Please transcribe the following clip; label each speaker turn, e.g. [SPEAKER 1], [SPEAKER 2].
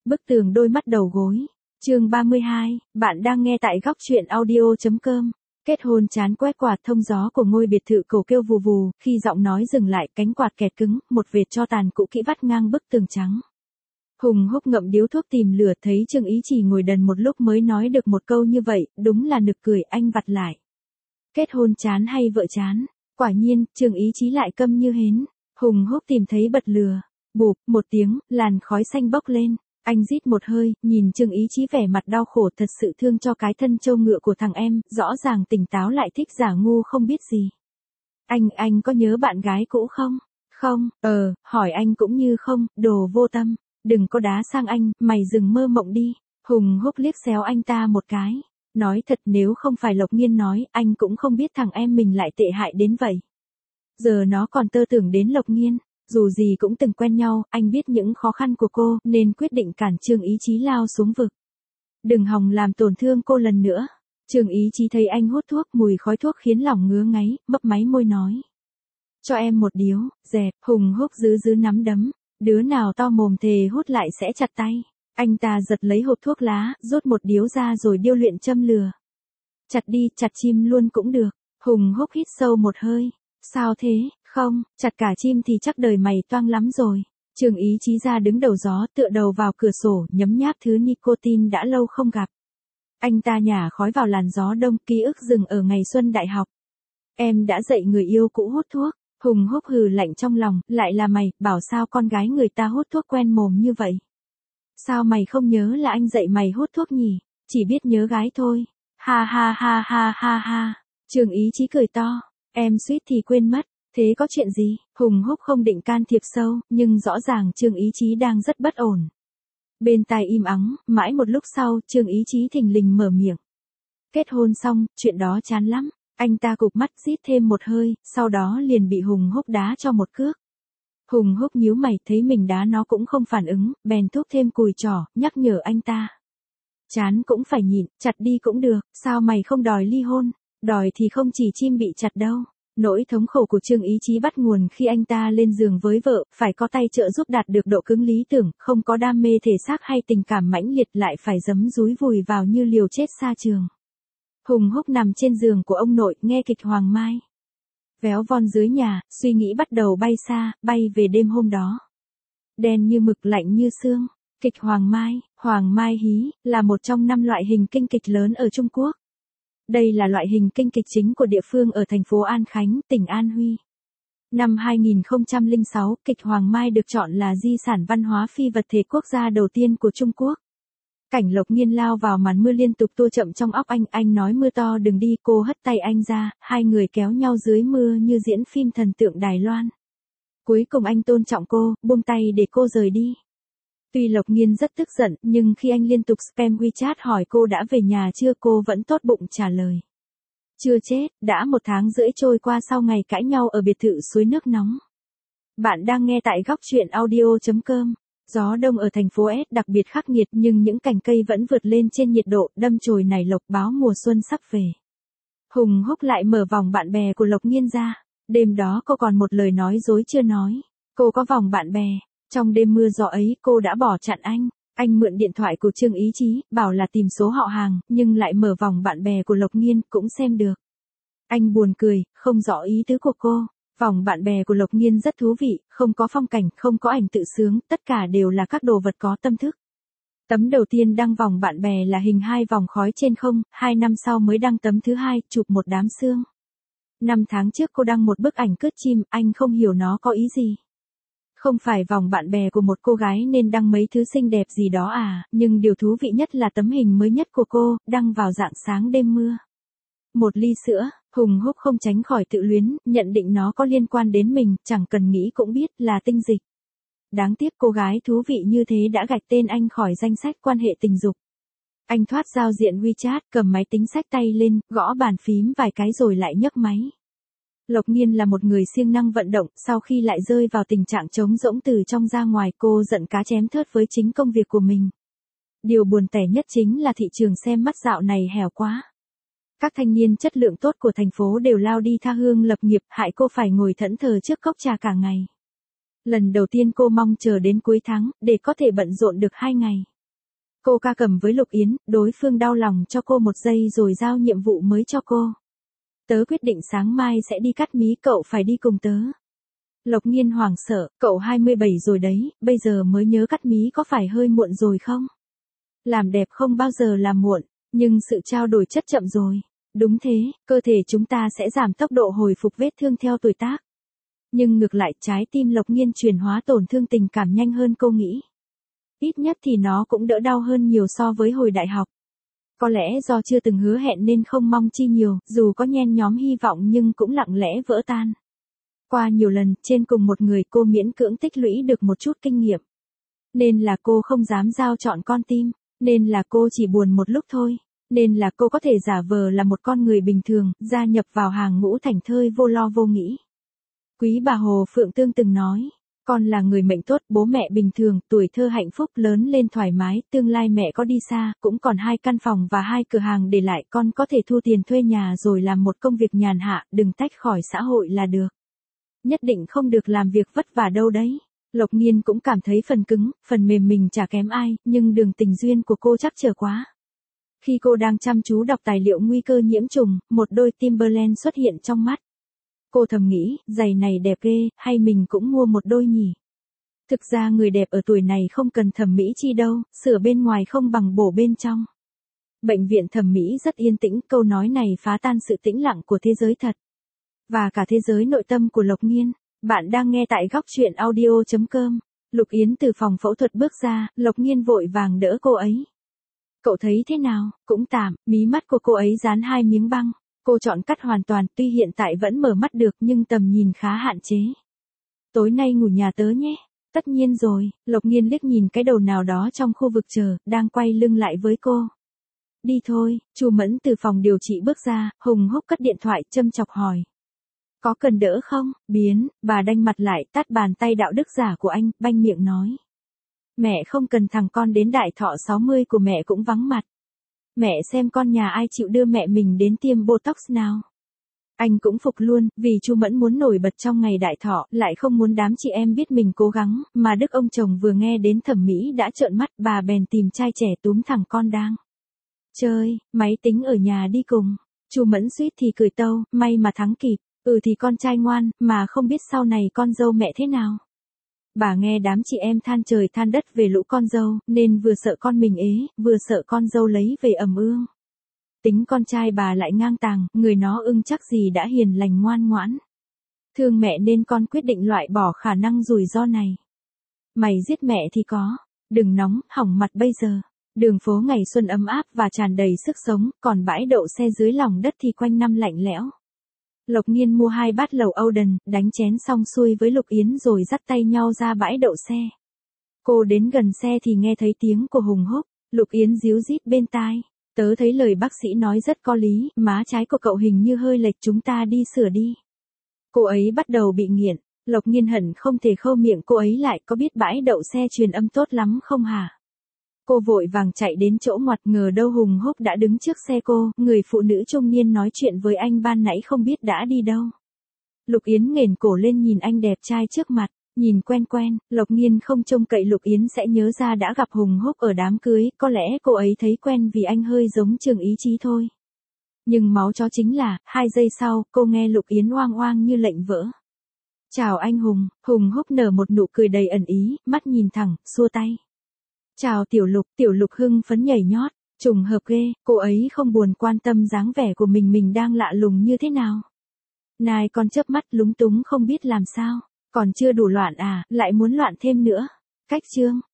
[SPEAKER 1] Bức tường đôi mắt đầu gối. Chương 32, bạn đang nghe tại góc truyện audio.com. Kết hôn chán quét quạt thông gió của ngôi biệt thự cổ kêu vù vù, khi giọng nói dừng lại, cánh quạt kẹt cứng, một vệt tro tàn cũ kỹ vắt ngang bức tường trắng. Hùng Húc ngậm điếu thuốc tìm lửa, thấy Trương Ý Chỉ ngồi đần một lúc mới nói được một câu như vậy, đúng là nực cười. Anh vặt lại. Kết hôn chán hay vợ chán? Quả nhiên, Trương Ý Chí lại câm như hến. Hùng Húc tìm thấy bật lửa. Bụp, một tiếng, làn khói xanh bốc lên. Anh rít một hơi, nhìn Trương Ý Chí vẻ mặt đau khổ, thật sự thương cho cái thân trâu ngựa của thằng em, rõ ràng tỉnh táo lại thích giả ngu không biết gì. Anh có nhớ bạn gái cũ không? Không, hỏi anh cũng như không, đồ vô tâm. Đừng có đá sang anh, mày dừng mơ mộng đi. Hùng Húc liếc xéo anh ta một cái. Nói thật, nếu không phải Lộc Nghiên nói, anh cũng không biết thằng em mình lại tệ hại đến vậy. Giờ nó còn tơ tưởng đến Lộc Nghiên. Dù gì cũng từng quen nhau, anh biết những khó khăn của cô, nên quyết định cản Trương Ý Chí lao xuống vực. Đừng hòng làm tổn thương cô lần nữa. Trương Ý Chí thấy anh hút thuốc, mùi khói thuốc khiến lòng ngứa ngáy, mấp máy môi nói. Cho em một điếu. Dẹp. Hùng Húc giữ nắm đấm. Đứa nào to mồm thề hút lại sẽ chặt tay. Anh ta giật lấy hộp thuốc lá, rút một điếu ra rồi điêu luyện châm lửa. Chặt đi, chặt chim luôn cũng được. Hùng Húc hít sâu một hơi. Sao thế? Không, chặt cả chim thì chắc đời mày toang lắm rồi. Trương Ý Chí ra đứng đầu gió, tựa đầu vào cửa sổ, nhấm nháp thứ nicotine đã lâu không gặp. Anh ta nhả khói vào làn gió đông, ký ức dừng ở ngày xuân đại học. Em đã dạy người yêu cũ hút thuốc. Hùng Húc hừ lạnh trong lòng, lại là mày, bảo sao con gái người ta hút thuốc quen mồm như vậy. Sao mày không nhớ là anh dạy mày hút thuốc nhỉ? Chỉ biết nhớ gái thôi. Ha ha ha ha ha ha. Trương Ý Chí cười to. Em suýt thì quên mất. Thế có chuyện gì? Hùng Húc không định can thiệp sâu, nhưng rõ ràng Trương Ý Chí đang rất bất ổn. Bên tai im ắng, mãi một lúc sau, Trương Ý Chí thình lình mở miệng. Kết hôn xong, chuyện đó chán lắm. Anh ta cụp mắt rít thêm một hơi, sau đó liền bị Hùng Húc đá cho một cước. Hùng Húc nhíu mày, thấy mình đá nó cũng không phản ứng, bèn thúc thêm cùi trỏ, nhắc nhở anh ta. Chán cũng phải nhịn, chặt đi cũng được, sao mày không đòi ly hôn? Đòi thì không chỉ chim bị chặt đâu. Nỗi thống khổ của Trương Ý Chí bắt nguồn khi anh ta lên giường với vợ, phải có tay trợ giúp đạt được độ cứng lý tưởng, không có đam mê thể xác hay tình cảm mãnh liệt, lại phải giấm dúi vùi vào như liều chết xa trường. Hùng Húc nằm trên giường của ông nội, nghe kịch Hoàng Mai. Véo von dưới nhà, suy nghĩ bắt đầu bay xa, bay về đêm hôm đó. Đen như mực, lạnh như xương. Kịch Hoàng Mai hí, là một trong 5 loại hình kinh kịch lớn ở Trung Quốc. Đây là loại hình kinh kịch chính của địa phương ở thành phố An Khánh, tỉnh An Huy. Năm 2006, kịch Hoàng Mai được chọn là di sản văn hóa phi vật thể quốc gia đầu tiên của Trung Quốc. Cảnh Lộc Nghiên lao vào màn mưa liên tục tua chậm trong óc anh nói mưa to đừng đi, cô hất tay anh ra, hai người kéo nhau dưới mưa như diễn phim thần tượng Đài Loan. Cuối cùng anh tôn trọng cô, buông tay để cô rời đi. Tuy Lộc Nghiên rất tức giận, nhưng khi anh liên tục spam WeChat hỏi cô đã về nhà chưa, cô vẫn tốt bụng trả lời. Chưa chết. Đã 1 tháng rưỡi trôi qua sau ngày cãi nhau ở biệt thự suối nước nóng. Bạn đang nghe tại góc truyện audio.com. Gió đông ở thành phố S đặc biệt khắc nghiệt, nhưng những cành cây vẫn vượt lên trên nhiệt độ, đâm chồi nảy lộc báo mùa xuân sắp về. Hùng Húc lại mở vòng bạn bè của Lộc Nghiên ra. Đêm đó cô còn một lời nói dối chưa nói. Cô có vòng bạn bè. Trong đêm mưa gió ấy, cô đã bỏ chặn anh. Anh mượn điện thoại của Trương Ý Chí, bảo là tìm số họ hàng, nhưng lại mở vòng bạn bè của Lộc Nghiên, cũng xem được. Anh buồn cười, không rõ ý tứ của cô. Vòng bạn bè của Lộc Nghiên rất thú vị, không có phong cảnh, không có ảnh tự sướng, tất cả đều là các đồ vật có tâm thức. Tấm đầu tiên đăng vòng bạn bè là hình 2 vòng khói trên không, 2 năm sau mới đăng tấm thứ 2, chụp một đám sương. 5 tháng trước cô đăng một bức ảnh cướp chim, anh không hiểu nó có ý gì. Không phải vòng bạn bè của một cô gái nên đăng mấy thứ xinh đẹp gì đó à, nhưng điều thú vị nhất là tấm hình mới nhất của cô, đăng vào rạng sáng đêm mưa. Một ly sữa. Hùng Húc không tránh khỏi tự luyến, nhận định nó có liên quan đến mình, chẳng cần nghĩ cũng biết là tinh dịch. Đáng tiếc cô gái thú vị như thế đã gạch tên anh khỏi danh sách quan hệ tình dục. Anh thoát giao diện WeChat, cầm máy tính xách tay lên, gõ bàn phím vài cái rồi lại nhấc máy. Lộc Nghiên là một người siêng năng vận động, sau khi lại rơi vào tình trạng trống rỗng từ trong ra ngoài, cô giận cá chém thớt với chính công việc của mình. Điều buồn tẻ nhất chính là thị trường xem mắt dạo này hẻo quá. Các thanh niên chất lượng tốt của thành phố đều lao đi tha hương lập nghiệp, hại cô phải ngồi thẫn thờ trước cốc trà cả ngày. Lần đầu tiên cô mong chờ đến cuối tháng, để có thể bận rộn được 2 ngày. Cô ca cầm với Lục Yến, đối phương đau lòng cho cô một giây rồi giao nhiệm vụ mới cho cô. Tớ quyết định sáng mai sẽ đi cắt mí, cậu phải đi cùng tớ. Lộc Nhiên hoảng sợ, cậu 27 rồi đấy, bây giờ mới nhớ cắt mí có phải hơi muộn rồi không? Làm đẹp không bao giờ là muộn, nhưng sự trao đổi chất chậm rồi. Đúng thế, cơ thể chúng ta sẽ giảm tốc độ hồi phục vết thương theo tuổi tác. Nhưng ngược lại, trái tim Lộc Nhiên chuyển hóa tổn thương tình cảm nhanh hơn cô nghĩ. Ít nhất thì nó cũng đỡ đau hơn nhiều so với hồi đại học. Có lẽ do chưa từng hứa hẹn nên không mong chi nhiều, dù có nhen nhóm hy vọng nhưng cũng lặng lẽ vỡ tan. Qua nhiều lần, trên cùng một người cô miễn cưỡng tích lũy được một chút kinh nghiệm. Nên là cô không dám giao chọn con tim, nên là cô chỉ buồn một lúc thôi, nên là cô có thể giả vờ là một con người bình thường, gia nhập vào hàng ngũ thảnh thơi vô lo vô nghĩ. Quý bà Hồ Phượng Tương từng nói, con là người mệnh tốt, bố mẹ bình thường, tuổi thơ hạnh phúc, lớn lên thoải mái, tương lai mẹ có đi xa, cũng còn 2 căn phòng và 2 cửa hàng để lại, con có thể thu tiền thuê nhà rồi làm một công việc nhàn hạ, đừng tách khỏi xã hội là được. Nhất định không được làm việc vất vả đâu đấy. Lộc Nhiên cũng cảm thấy phần cứng, phần mềm mình chả kém ai, nhưng đường tình duyên của cô chắc trở quá. Khi cô đang chăm chú đọc tài liệu nguy cơ nhiễm trùng, một đôi Timberland xuất hiện trong mắt. Cô thầm nghĩ, giày này đẹp ghê, hay mình cũng mua một đôi nhỉ? Thực ra người đẹp ở tuổi này không cần thẩm mỹ chi đâu, sửa bên ngoài không bằng bổ bên trong. Bệnh viện thẩm mỹ rất yên tĩnh, câu nói này phá tan sự tĩnh lặng của thế giới thật. Và cả thế giới nội tâm của Lộc Nhiên. Bạn đang nghe tại góc chuyện audio.com. Lục Yến từ phòng phẫu thuật bước ra, Lộc Nhiên vội vàng đỡ cô ấy. Cậu thấy thế nào? Cũng tạm, mí mắt của cô ấy dán 2 miếng băng. Cô chọn cắt hoàn toàn, tuy hiện tại vẫn mở mắt được nhưng tầm nhìn khá hạn chế. Tối nay ngủ nhà tớ nhé. Tất nhiên rồi, Lộc Nhiên liếc nhìn cái đầu nào đó trong khu vực chờ, đang quay lưng lại với cô. Đi thôi, Chu Mẫn từ phòng điều trị bước ra, hùng húc cất điện thoại, châm chọc hỏi. Có cần đỡ không? Biến, bà đanh mặt lại, tát bàn tay đạo đức giả của anh, banh miệng nói. Mẹ không cần, thằng con đến đại thọ 60 của mẹ cũng vắng mặt. Mẹ xem con nhà ai chịu đưa mẹ mình đến tiêm Botox nào. Anh cũng phục luôn, vì Chu Mẫn muốn nổi bật trong ngày đại thọ, lại không muốn đám chị em biết mình cố gắng, mà Đức ông chồng vừa nghe đến thẩm mỹ đã trợn mắt, bà bèn tìm trai trẻ túm thằng con đang chơi, máy tính ở nhà đi cùng. Chu Mẫn suýt thì cười tâu, may mà thắng kịp. Thì con trai ngoan, mà không biết sau này con dâu mẹ thế nào. Bà nghe đám chị em than trời than đất về lũ con dâu, nên vừa sợ con mình ế, vừa sợ con dâu lấy về ẩm ương. Tính con trai bà lại ngang tàng, người nó ưng chắc gì đã hiền lành ngoan ngoãn. Thương mẹ nên con quyết định loại bỏ khả năng rủi ro này. Mày giết mẹ thì có, đừng nóng, hỏng mặt bây giờ. Đường phố ngày xuân ấm áp và tràn đầy sức sống, còn bãi đậu xe dưới lòng đất thì quanh năm lạnh lẽo. Lộc Nhiên mua 2 bát lẩu Oden, đánh chén xong xuôi với Lục Yến rồi dắt tay nhau ra bãi đậu xe. Cô đến gần xe thì nghe thấy tiếng của Hùng Húc, Lục Yến díu dít bên tai. Tớ thấy lời bác sĩ nói rất có lý, má trái của cậu hình như hơi lệch, chúng ta đi sửa đi. Cô ấy bắt đầu bị nghiện, Lộc Nhiên hận không thể khâu miệng cô ấy lại, có biết bãi đậu xe truyền âm tốt lắm không hả? Cô vội vàng chạy đến chỗ ngoặt, ngờ đâu Hùng Húc đã đứng trước xe cô, người phụ nữ trung niên nói chuyện với anh ban nãy không biết đã đi đâu. Lục Yến nghển cổ lên nhìn anh đẹp trai trước mặt, nhìn quen quen, Lộc Nhiên không trông cậy Lục Yến sẽ nhớ ra đã gặp Hùng Húc ở đám cưới, có lẽ cô ấy thấy quen vì anh hơi giống Trường Ý Chí thôi. Nhưng máu chó chính là, 2 giây sau, cô nghe Lục Yến oang oang như lệnh vỡ. Chào anh Hùng, Hùng Húc nở một nụ cười đầy ẩn ý, mắt nhìn thẳng, xua tay. Chào Tiểu Lục hưng phấn nhảy nhót, trùng hợp ghê, cô ấy không buồn quan tâm dáng vẻ của mình đang lạ lùng như thế nào. Nài con chớp mắt lúng túng không biết làm sao, còn chưa đủ loạn à, lại muốn loạn thêm nữa. Cách chương,